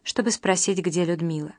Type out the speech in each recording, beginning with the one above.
чтобы спросить, где Людмила.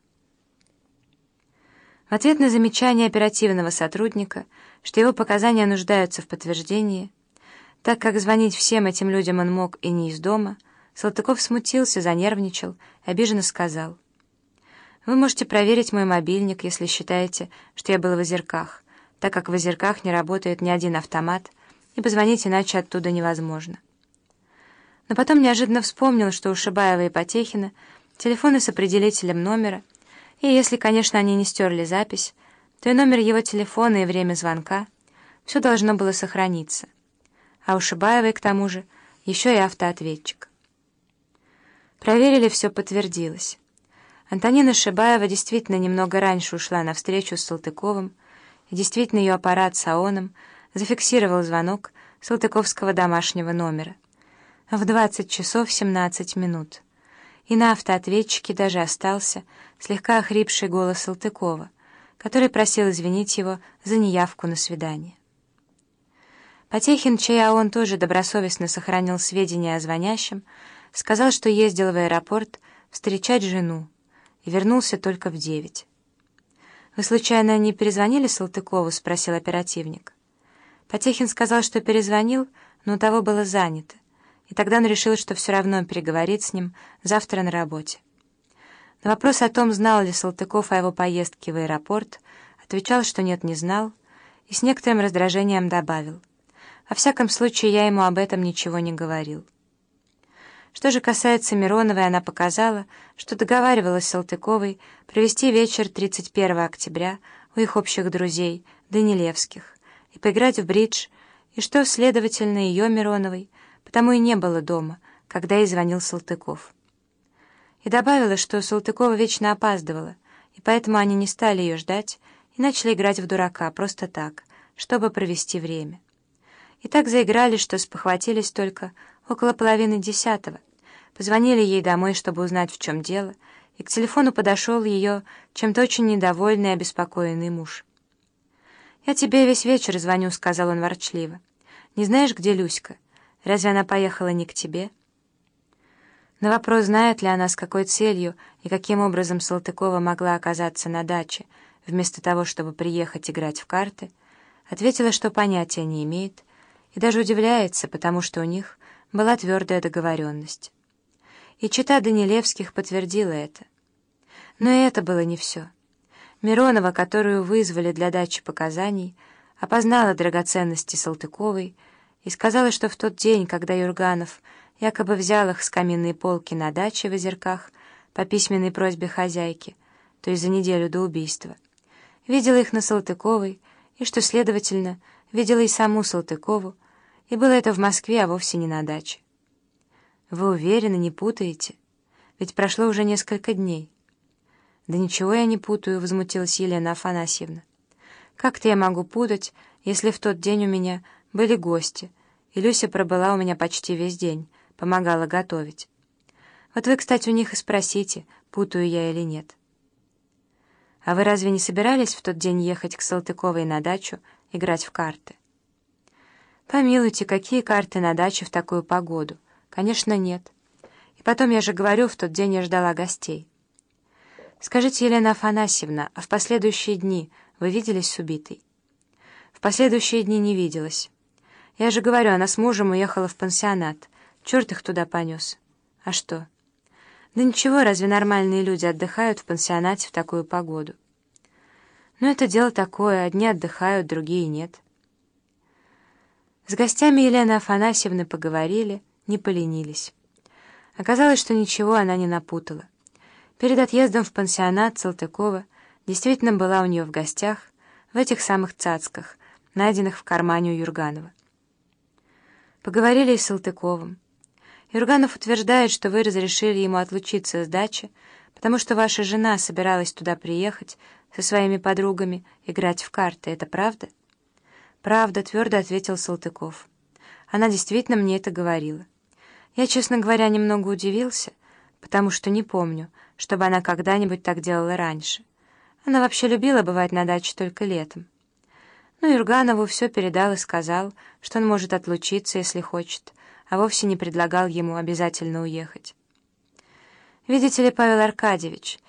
В ответ на замечание оперативного сотрудника, что его показания нуждаются в подтверждении, так как звонить всем этим людям он мог и не из дома, Салтыков смутился, занервничал и обиженно сказал: «Вы можете проверить мой мобильник, если считаете, что я был в Озерках, так как в Озерках не работает ни один автомат, и позвонить иначе оттуда невозможно». Но потом неожиданно вспомнил, что у Шибаева и Потехина телефоны с определителем номера, и если, конечно, они не стерли запись, то и номер его телефона, и время звонка — все должно было сохраниться. А у Шибаевой, к тому же, еще и автоответчик. Проверили, все подтвердилось. Антонина Шибаева действительно немного раньше ушла на встречу с Салтыковым, и действительно ее аппарат с ООНом зафиксировал звонок салтыковского домашнего номера в 20 часов 17 минут. И на автоответчике даже остался слегка охрипший голос Салтыкова, который просил извинить его за неявку на свидание. Потехин, чей ООН тоже добросовестно сохранил сведения о звонящем, сказал, что ездил в аэропорт встречать жену и вернулся только в 9. «Вы, случайно, не перезвонили Салтыкову?» — спросил оперативник. Потехин сказал, что перезвонил, но у того было занято, и тогда он решил, что все равно переговорит с ним завтра на работе. На вопрос о том, знал ли Салтыков о его поездке в аэропорт, отвечал, что нет, не знал, и с некоторым раздражением добавил: «Во всяком случае, я ему об этом ничего не говорил». Что же касается Мироновой, она показала, что договаривалась с Салтыковой провести вечер 31 октября у их общих друзей, Данилевских, и поиграть в бридж, и что, следовательно, ее, Мироновой, потому и не было дома, когда ей звонил Салтыков. И добавила, что Салтыкова вечно опаздывала, и поэтому они не стали ее ждать и начали играть в дурака, просто так, чтобы провести время. И так заиграли, что спохватились только около 9:30. Позвонили ей домой, чтобы узнать, в чем дело, и к телефону подошел ее чем-то очень недовольный и обеспокоенный муж. «Я тебе весь вечер звоню», — сказал он ворчливо. «Не знаешь, где Люська? Разве она поехала не к тебе?» На вопрос, знает ли она, с какой целью и каким образом Салтыкова могла оказаться на даче, вместо того, чтобы приехать играть в карты, ответила, что понятия не имеет, и даже удивляется, потому что у них была твердая договоренность. И чета Данилевских подтвердила это. Но и это было не все. Миронова, которую вызвали для дачи показаний, опознала драгоценности Салтыковой и сказала, что в тот день, когда Юрганов якобы взял их с каминной полки на даче в Озерках по письменной просьбе хозяйки, то есть за неделю до убийства, видела их на Салтыковой, и что, следовательно, видела и саму Салтыкову, и было это в Москве, а вовсе не на даче. «Вы уверены, не путаете? Ведь прошло уже несколько дней». «Да ничего я не путаю», — возмутилась Елена Афанасьевна. «Как-то я могу путать, если в тот день у меня были гости, и Люся пробыла у меня почти весь день, помогала готовить. Вот вы, кстати, у них и спросите, путаю я или нет». «А вы разве не собирались в тот день ехать к Салтыковой на дачу играть в карты?» «Помилуйте, какие карты на даче в такую погоду? Конечно, нет. И потом, я же говорю, в тот день я ждала гостей». «Скажите, Елена Афанасьевна, а в последующие дни вы виделись с убитой?» «В последующие дни не виделась. Я же говорю, она с мужем уехала в пансионат. Черт их туда понес. А что?» «Да ничего, разве нормальные люди отдыхают в пансионате в такую погоду?» «Ну, это дело такое, одни отдыхают, другие нет». С гостями Елены Афанасьевны поговорили, не поленились. Оказалось, что ничего она не напутала. Перед отъездом в пансионат Салтыкова действительно была у нее в гостях в этих самых цацках, найденных в кармане у Юрганова. Поговорили и с Салтыковым. Юрганов утверждает, что вы разрешили ему отлучиться с дачи, потому что ваша жена собиралась туда приехать со своими подругами играть в карты. Это правда? «Правда», — твердо ответил Салтыков. «Она действительно мне это говорила. Я, честно говоря, немного удивился, потому что не помню, чтобы она когда-нибудь так делала раньше. Она вообще любила бывать на даче только летом. Но Юрганову все передал и сказал, что он может отлучиться, если хочет, а вовсе не предлагал ему обязательно уехать». «Видите ли, Павел Аркадьевич,